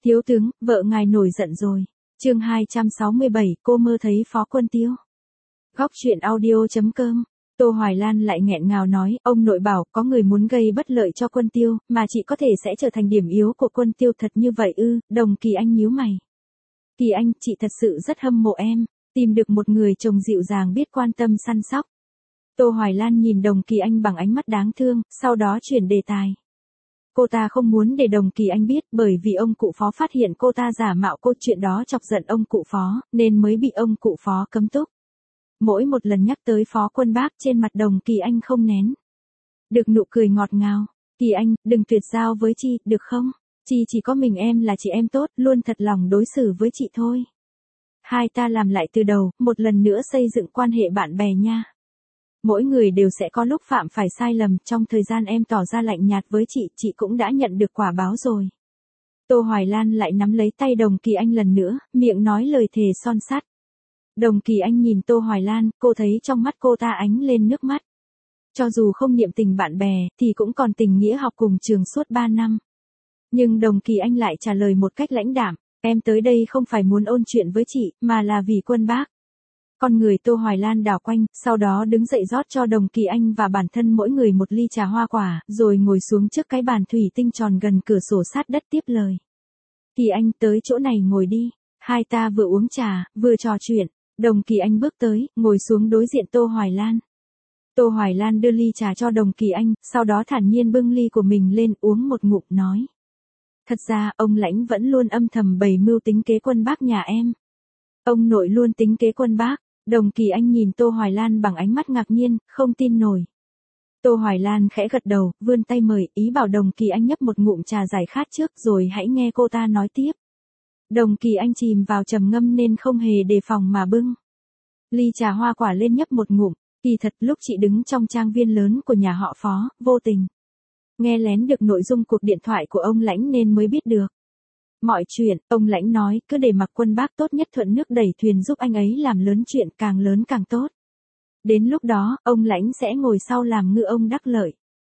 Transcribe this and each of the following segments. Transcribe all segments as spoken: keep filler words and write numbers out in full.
Thiếu tướng, vợ ngài nổi giận rồi. Chương hai trăm sáu mươi bảy, cô mơ thấy Phó Quân Tiêu. Góc truyện audio chấm com. Tô Hoài Lan lại nghẹn ngào nói, ông nội bảo có người muốn gây bất lợi cho Quân Tiêu, mà chị có thể sẽ trở thành điểm yếu của Quân Tiêu thật như vậy ư? Đồng Kỳ Anh nhíu mày. Kỳ Anh, chị thật sự rất hâm mộ em, tìm được một người chồng dịu dàng biết quan tâm săn sóc. Tô Hoài Lan nhìn Đồng Kỳ Anh bằng ánh mắt đáng thương, sau đó chuyển đề tài. Cô ta không muốn để Đồng Kỳ Anh biết, bởi vì ông cụ Phó phát hiện cô ta giả mạo cô, chuyện đó chọc giận ông cụ Phó, nên mới bị ông cụ Phó cấm túc. Mỗi một lần nhắc tới Phó Quân Bác, trên mặt Đồng Kỳ Anh không nén được nụ cười ngọt ngào. Kỳ Anh, đừng tuyệt giao với Chi, được không? Chi chỉ có mình em là chị em tốt, luôn thật lòng đối xử với chị thôi. Hai ta làm lại từ đầu, một lần nữa xây dựng quan hệ bạn bè nha. Mỗi người đều sẽ có lúc phạm phải sai lầm, trong thời gian em tỏ ra lạnh nhạt với chị, chị cũng đã nhận được quả báo rồi. Tô Hoài Lan lại nắm lấy tay Đồng Kỳ Anh lần nữa, miệng nói lời thề son sắt. Đồng Kỳ Anh nhìn Tô Hoài Lan, cô thấy trong mắt cô ta ánh lên nước mắt. Cho dù không niệm tình bạn bè, thì cũng còn tình nghĩa học cùng trường suốt ba năm. Nhưng Đồng Kỳ Anh lại trả lời một cách lãnh đạm, em tới đây không phải muốn ôn chuyện với chị, mà là vì Quân Bác. Con người Tô Hoài Lan đảo quanh, sau đó đứng dậy rót cho Đồng Kỳ Anh và bản thân mỗi người một ly trà hoa quả, rồi ngồi xuống trước cái bàn thủy tinh tròn gần cửa sổ sát đất tiếp lời. Kỳ Anh, tới chỗ này ngồi đi. Hai ta vừa uống trà, vừa trò chuyện. Đồng Kỳ Anh bước tới, ngồi xuống đối diện Tô Hoài Lan. Tô Hoài Lan đưa ly trà cho Đồng Kỳ Anh, sau đó thản nhiên bưng ly của mình lên uống một ngụm nói. Thật ra, ông Lãnh vẫn luôn âm thầm bày mưu tính kế Quân Bác nhà em. Ông nội luôn tính kế Quân Bác. Đồng Kỳ Anh nhìn Tô Hoài Lan bằng ánh mắt ngạc nhiên, không tin nổi. Tô Hoài Lan khẽ gật đầu, vươn tay mời, ý bảo Đồng Kỳ Anh nhấp một ngụm trà giải khát trước rồi hãy nghe cô ta nói tiếp. Đồng Kỳ Anh chìm vào trầm ngâm nên không hề đề phòng mà bưng ly trà hoa quả lên nhấp một ngụm. Kỳ thật lúc chị đứng trong trang viên lớn của nhà họ Phó, vô tình nghe lén được nội dung cuộc điện thoại của ông Lãnh nên mới biết được. Mọi chuyện, ông Lãnh nói, cứ để mặc Quân Bác tốt nhất thuận nước đẩy thuyền giúp anh ấy làm lớn chuyện, càng lớn càng tốt. Đến lúc đó, ông Lãnh sẽ ngồi sau làm ngư ông đắc lợi.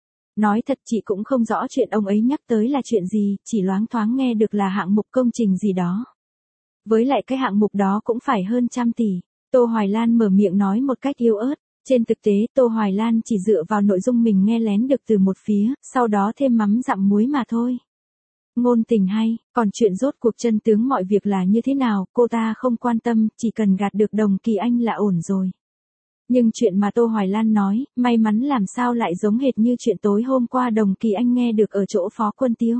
Nói thật chị cũng không rõ chuyện ông ấy nhắc tới là chuyện gì, chỉ loáng thoáng nghe được là hạng mục công trình gì đó. Với lại cái hạng mục đó cũng phải hơn trăm tỷ. Tô Hoài Lan mở miệng nói một cách yếu ớt. Trên thực tế, Tô Hoài Lan chỉ dựa vào nội dung mình nghe lén được từ một phía, sau đó thêm mắm dặm muối mà thôi. Ngôn tình hay, còn chuyện rốt cuộc chân tướng mọi việc là như thế nào, cô ta không quan tâm, chỉ cần gạt được Đồng Kỳ Anh là ổn rồi. Nhưng chuyện mà Tô Hoài Lan nói, may mắn làm sao lại giống hệt như chuyện tối hôm qua Đồng Kỳ Anh nghe được ở chỗ Phó Quân Tiêu.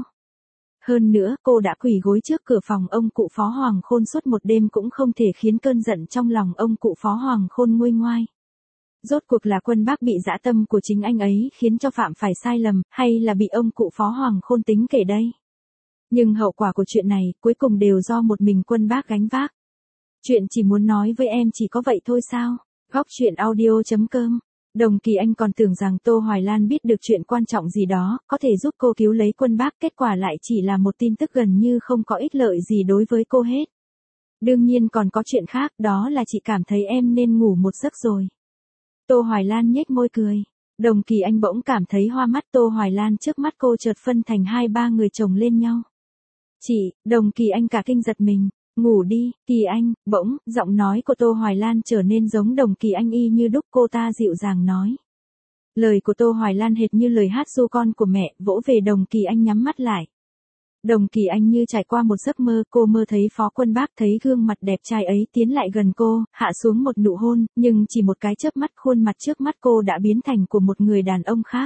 Hơn nữa, cô đã quỳ gối trước cửa phòng ông cụ Phó Hoàng Khôn suốt một đêm cũng không thể khiến cơn giận trong lòng ông cụ Phó Hoàng Khôn nguôi ngoai. Rốt cuộc là Quân Bác bị dã tâm của chính anh ấy khiến cho phạm phải sai lầm, hay là bị ông cụ Phó Hoàng Khôn tính kể đây? Nhưng hậu quả của chuyện này, cuối cùng đều do một mình Quân Bác gánh vác. Chuyện chỉ muốn nói với em chỉ có vậy thôi sao? Góc truyện audio chấm com. Đồng Kỳ Anh còn tưởng rằng Tô Hoài Lan biết được chuyện quan trọng gì đó, có thể giúp cô cứu lấy Quân Bác, kết quả lại chỉ là một tin tức gần như không có ích lợi gì đối với cô hết. Đương nhiên còn có chuyện khác, đó là chị cảm thấy em nên ngủ một giấc rồi. Tô Hoài Lan nhếch môi cười. Đồng Kỳ Anh bỗng cảm thấy hoa mắt. Tô Hoài Lan trước mắt cô chợt phân thành hai ba người chồng lên nhau. Chị, Đồng Kỳ Anh cả kinh giật mình. Ngủ đi, Kỳ Anh, bỗng, giọng nói của Tô Hoài Lan trở nên giống Đồng Kỳ Anh y như đúc, cô ta dịu dàng nói. Lời của Tô Hoài Lan hệt như lời hát ru con của mẹ, vỗ về Đồng Kỳ Anh nhắm mắt lại. Đồng Kỳ Anh như trải qua một giấc mơ, cô mơ thấy Phó Quân Bác, thấy gương mặt đẹp trai ấy tiến lại gần cô, hạ xuống một nụ hôn, nhưng chỉ một cái chớp mắt khuôn mặt trước mắt cô đã biến thành của một người đàn ông khác.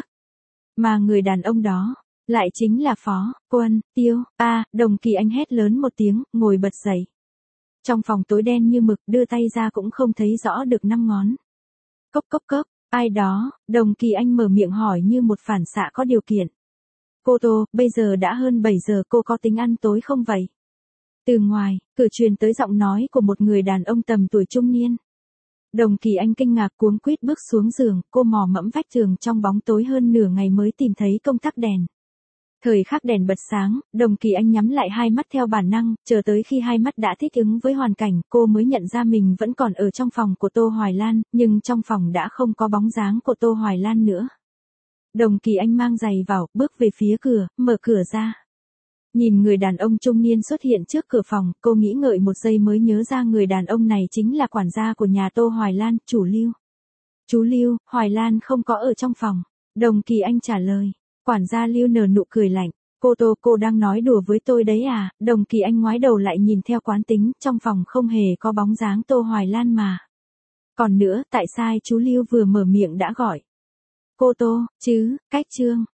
Mà người đàn ông đó, lại chính là Phó Quân Tiêu. A, à, Đồng Kỳ Anh hét lớn một tiếng, ngồi bật dậy. Trong phòng tối đen như mực, đưa tay ra cũng không thấy rõ được năm ngón. Cốc cốc cốc, ai đó? Đồng Kỳ Anh mở miệng hỏi như một phản xạ có điều kiện. Cô Tô, bây giờ đã hơn bảy giờ, cô có tính ăn tối không vậy? Từ ngoài, cửa truyền tới giọng nói của một người đàn ông tầm tuổi trung niên. Đồng Kỳ Anh kinh ngạc cuống quýt bước xuống giường, cô mò mẫm vách giường trong bóng tối hơn nửa ngày mới tìm thấy công tắc đèn. Thời khắc đèn bật sáng, Đồng Kỳ Anh nhắm lại hai mắt theo bản năng, chờ tới khi hai mắt đã thích ứng với hoàn cảnh, cô mới nhận ra mình vẫn còn ở trong phòng của Tô Hoài Lan, nhưng trong phòng đã không có bóng dáng của Tô Hoài Lan nữa. Đồng Kỳ Anh mang giày vào, bước về phía cửa, mở cửa ra. Nhìn người đàn ông trung niên xuất hiện trước cửa phòng, cô nghĩ ngợi một giây mới nhớ ra người đàn ông này chính là quản gia của nhà Tô Hoài Lan, chủ Lưu. Chú Lưu, Hoài Lan không có ở trong phòng. Đồng Kỳ Anh trả lời. Quản gia Lưu nở nụ cười lạnh. Cô Tô, cô đang nói đùa với tôi đấy à? Đồng Kỳ Anh ngoái đầu lại nhìn theo quán tính, trong phòng không hề có bóng dáng Tô Hoài Lan mà. Còn nữa, tại sao chú Lưu vừa mở miệng đã gọi cô Tô, chứ, cách Trương.